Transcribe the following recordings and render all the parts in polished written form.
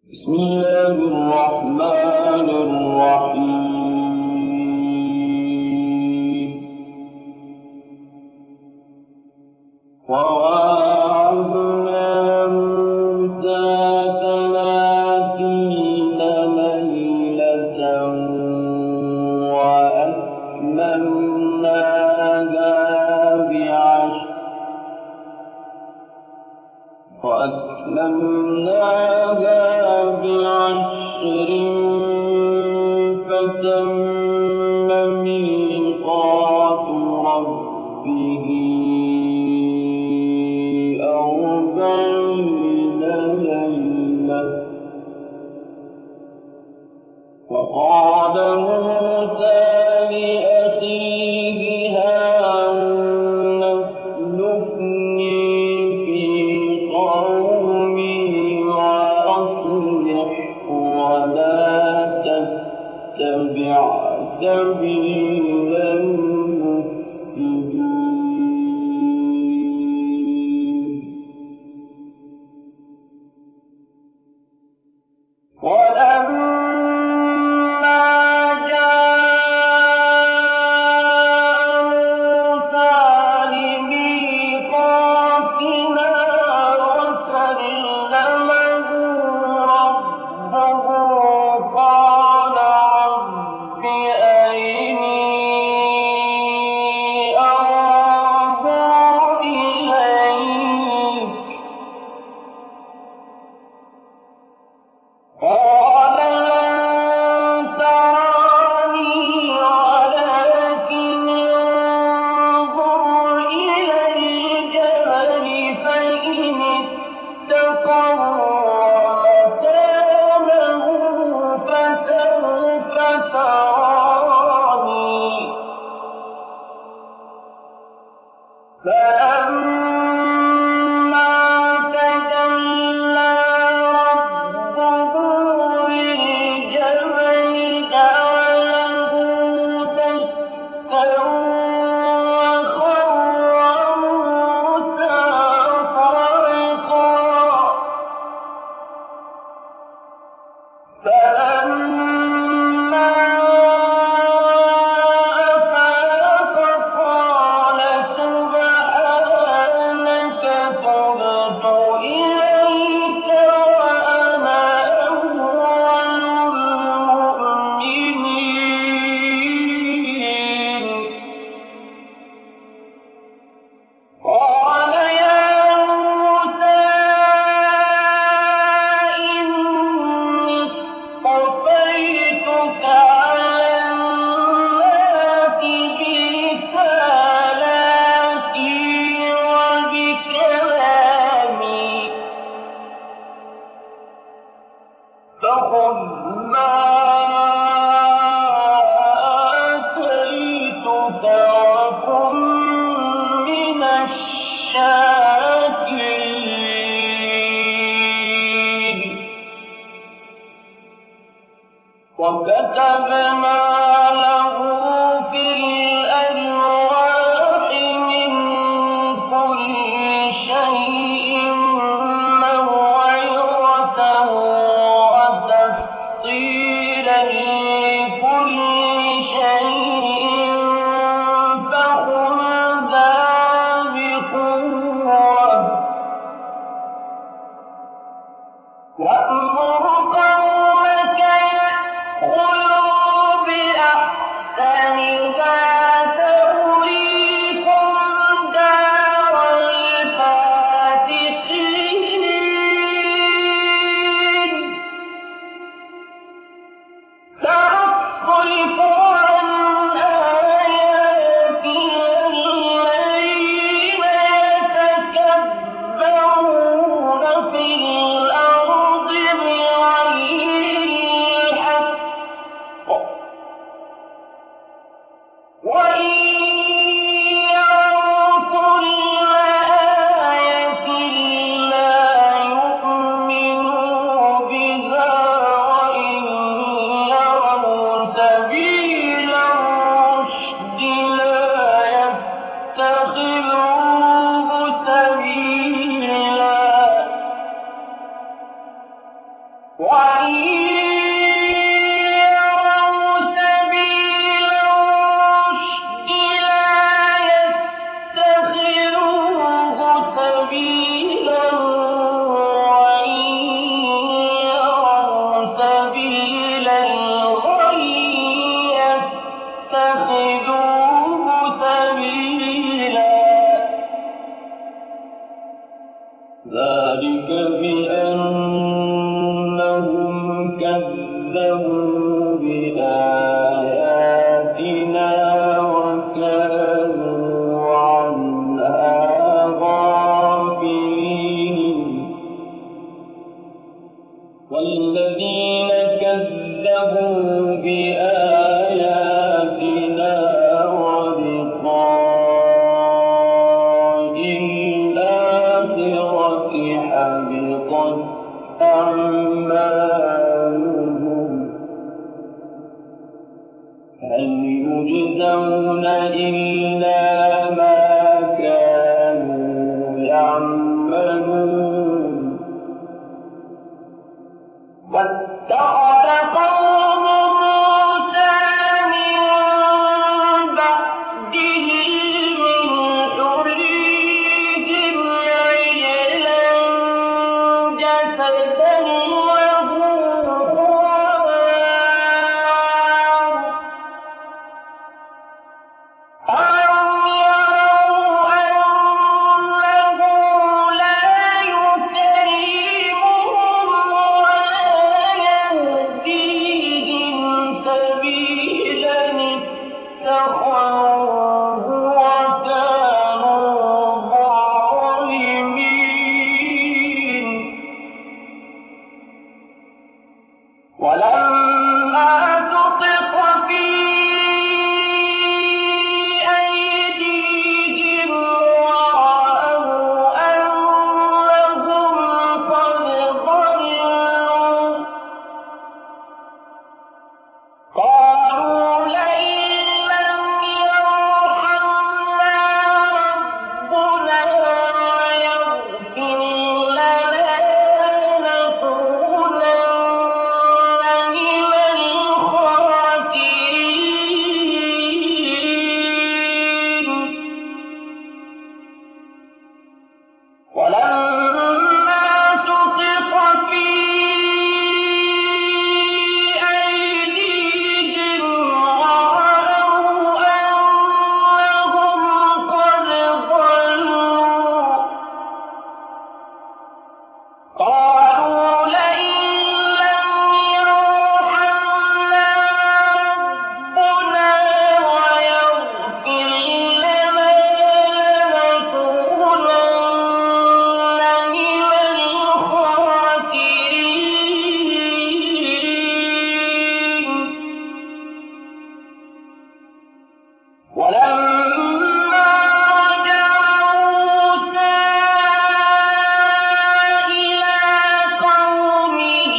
بسم الله الرحمن الرحيم وواعدنا موسى 30 ليلة وأتممناها بعشر فتم ميقات ربه 40 ليلة وقال موسى لأخيه هارون اخلفني في قومي وأصلح ولا تتبع سبيل المفسدين ولما جاء موسى لميقاتنا وكلمه ربه قال رب أرني أنظر إليك قال لن تراني ولكن انظر إلى الجبل فإن استقر مكانه فسوف تراني فلما تجلى ربه للجبل جعله دكا وخر موسى صعقا فلما أفاق قال سبحانك تبت إليك وأنا أول المؤمنين قال يا موسى إني اصطفيتك على الناس برسالاتي وبكلامي فخذ ما آتيتك وكن من الشاكرين وكتبنا له في الألواح من كل شيء موعظة وتفصيلا لكل شيء فخذها بقوة وأمر قومك يأخذوا بأحسنها سأريكم دار الفاسقين سأصرف عن آياتي الذين يتكبرون في الأرض بغير الحق وإن يروا سبيل الرشد لا يتخذوه سبيلا وإن يروا سبيل الغي يتخذوه سبيلا ذلك بأنهم كذبوا بآياتنا وكانوا عنها غافلين والذين كذبوا بآياتنا ولقاء الآخرة حبطت أعمالهم هل يجزون إلا ما كانوا يعملون واتخذ قوم موسى من بعده من حليهم عجلا جسدا له خوار ألم يروا أنه لا يكلمهم ولا يهديهم سبيلا اتخذوه وكانوا ظالمين ولما سقط في أيديهم ورأوا أنهم قد ضلوا قالوا لئن لم يرحمنا ربنا ويغفر لنا لنكونن من الخاسرين ولما سقط في أيديهم ورأوا أنهم قد ضلوا قالوا لئن لم يرحمنا ربنا ويغفر لنا لنكونن من الخاسرين ولما رجع موسى إلى قومه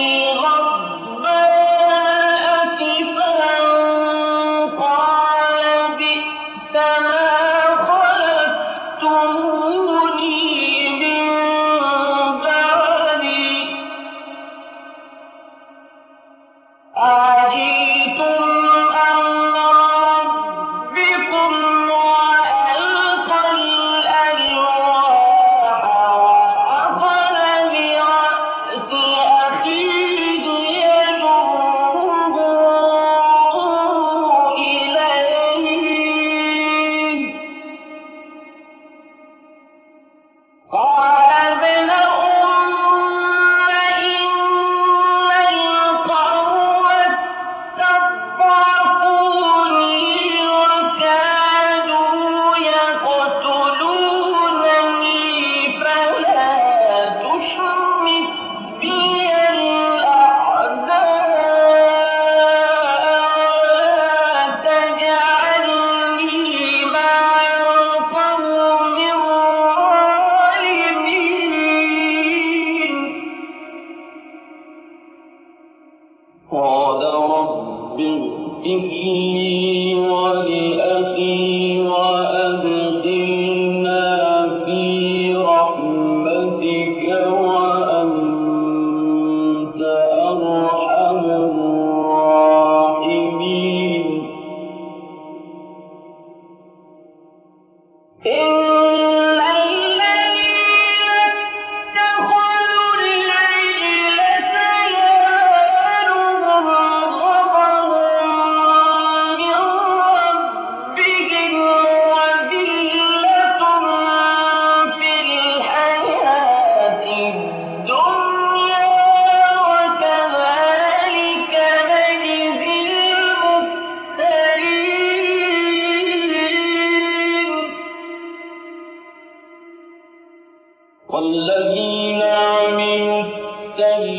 غضبان أسفا قال بئس ما خلفتموني من بعدي أعجلتم أمر ربكم وألقى الألواح وأخذ برأس أخيه يجره إليه قال ابن إن القوم استضعفوني وكادوا يقتلونني فلا تشمت بي الأعداء تجعلني مع القوم الظالمين قال رب اغفر لي ولأخي وأدخلنا في رحمتك وأنت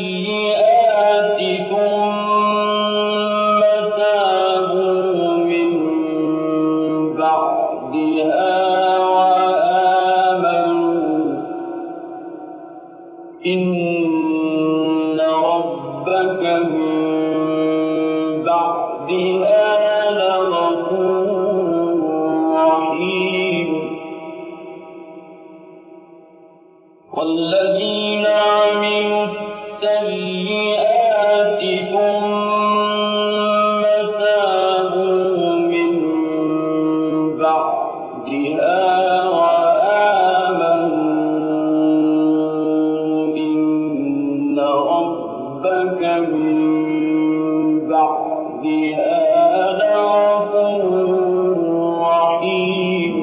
السيئات ثم تابوا من بعدها وآمنوا إن ربك من بعدها لغفور رحيم والذين عملوا السيئات ثم تابوا من بعدها وآمنوا إن ربك من بعدها لغفور رحيم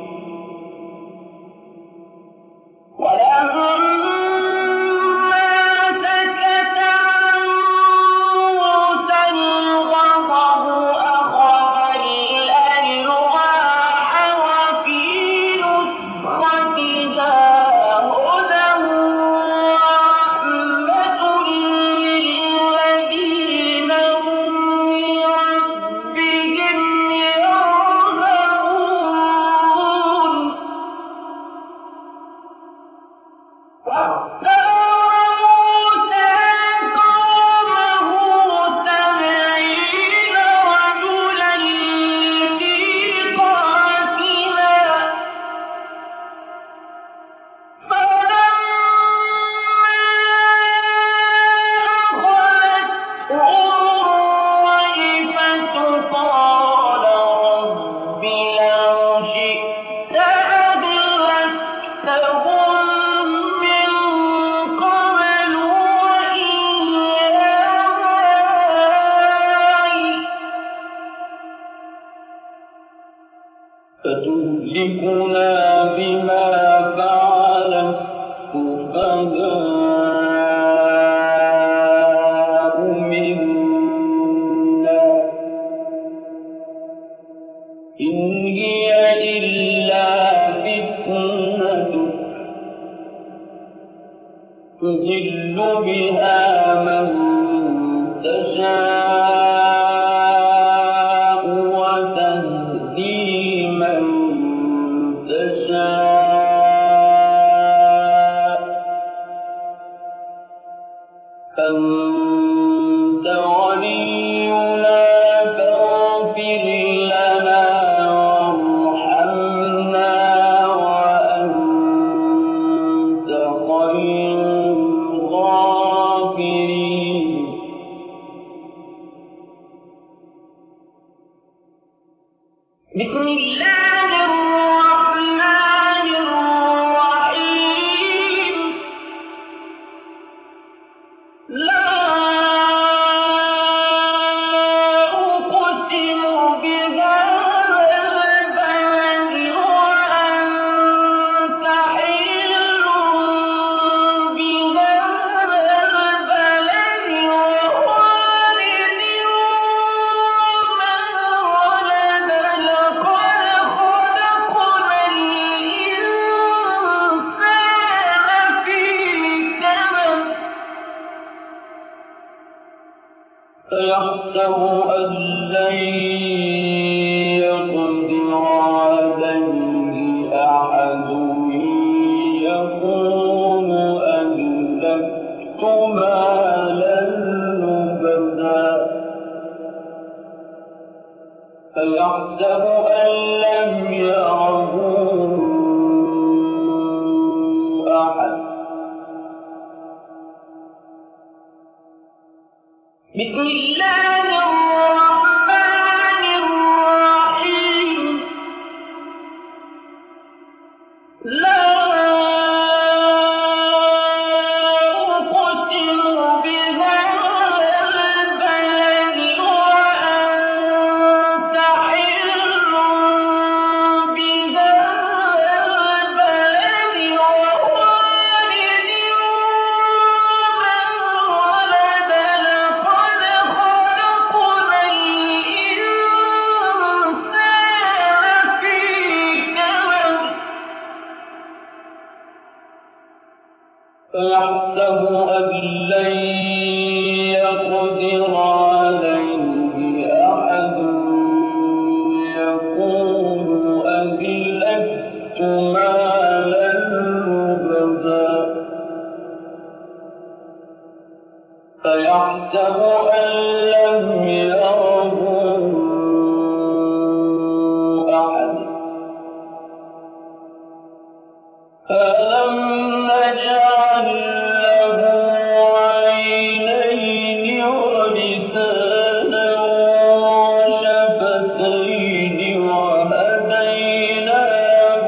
فتهلكنا بما فعل السفهاء منا إن هي إلا فتنتك تضل بها من تشاء وتهدي من تشاء أنت ولينا فاغفر لنا وارحمنا وأنت خير الغافرين بسم الله الرحمن الرحيم لا أقسم بهذا البلد وأنت حل بهذا البلد ووالد وما ولد لقد خلقنا الإنسان في كبد فيحسب أن لن يقدر عليه أحد يقول أهلكت مالا لبدا فيحسب أن لم يره أحد بسم الله الرحمن الرحيم لا أقسم بهذا البلد وأنت حل بهذا البلد ووالد وما ولد لقد خلقنا الإنسان في كبد فيحسب أن لن أيحسب أن لم يره أحد ألم نجعل له عينين ولسانا وشفتين وهديناه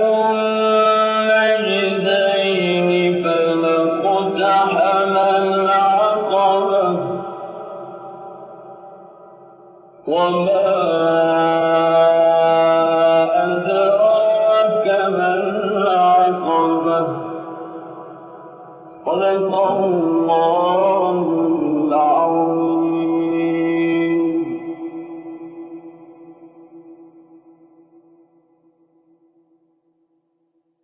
النجدين فلاقتحم العقبة وما أدراك ما العقبة صدق الله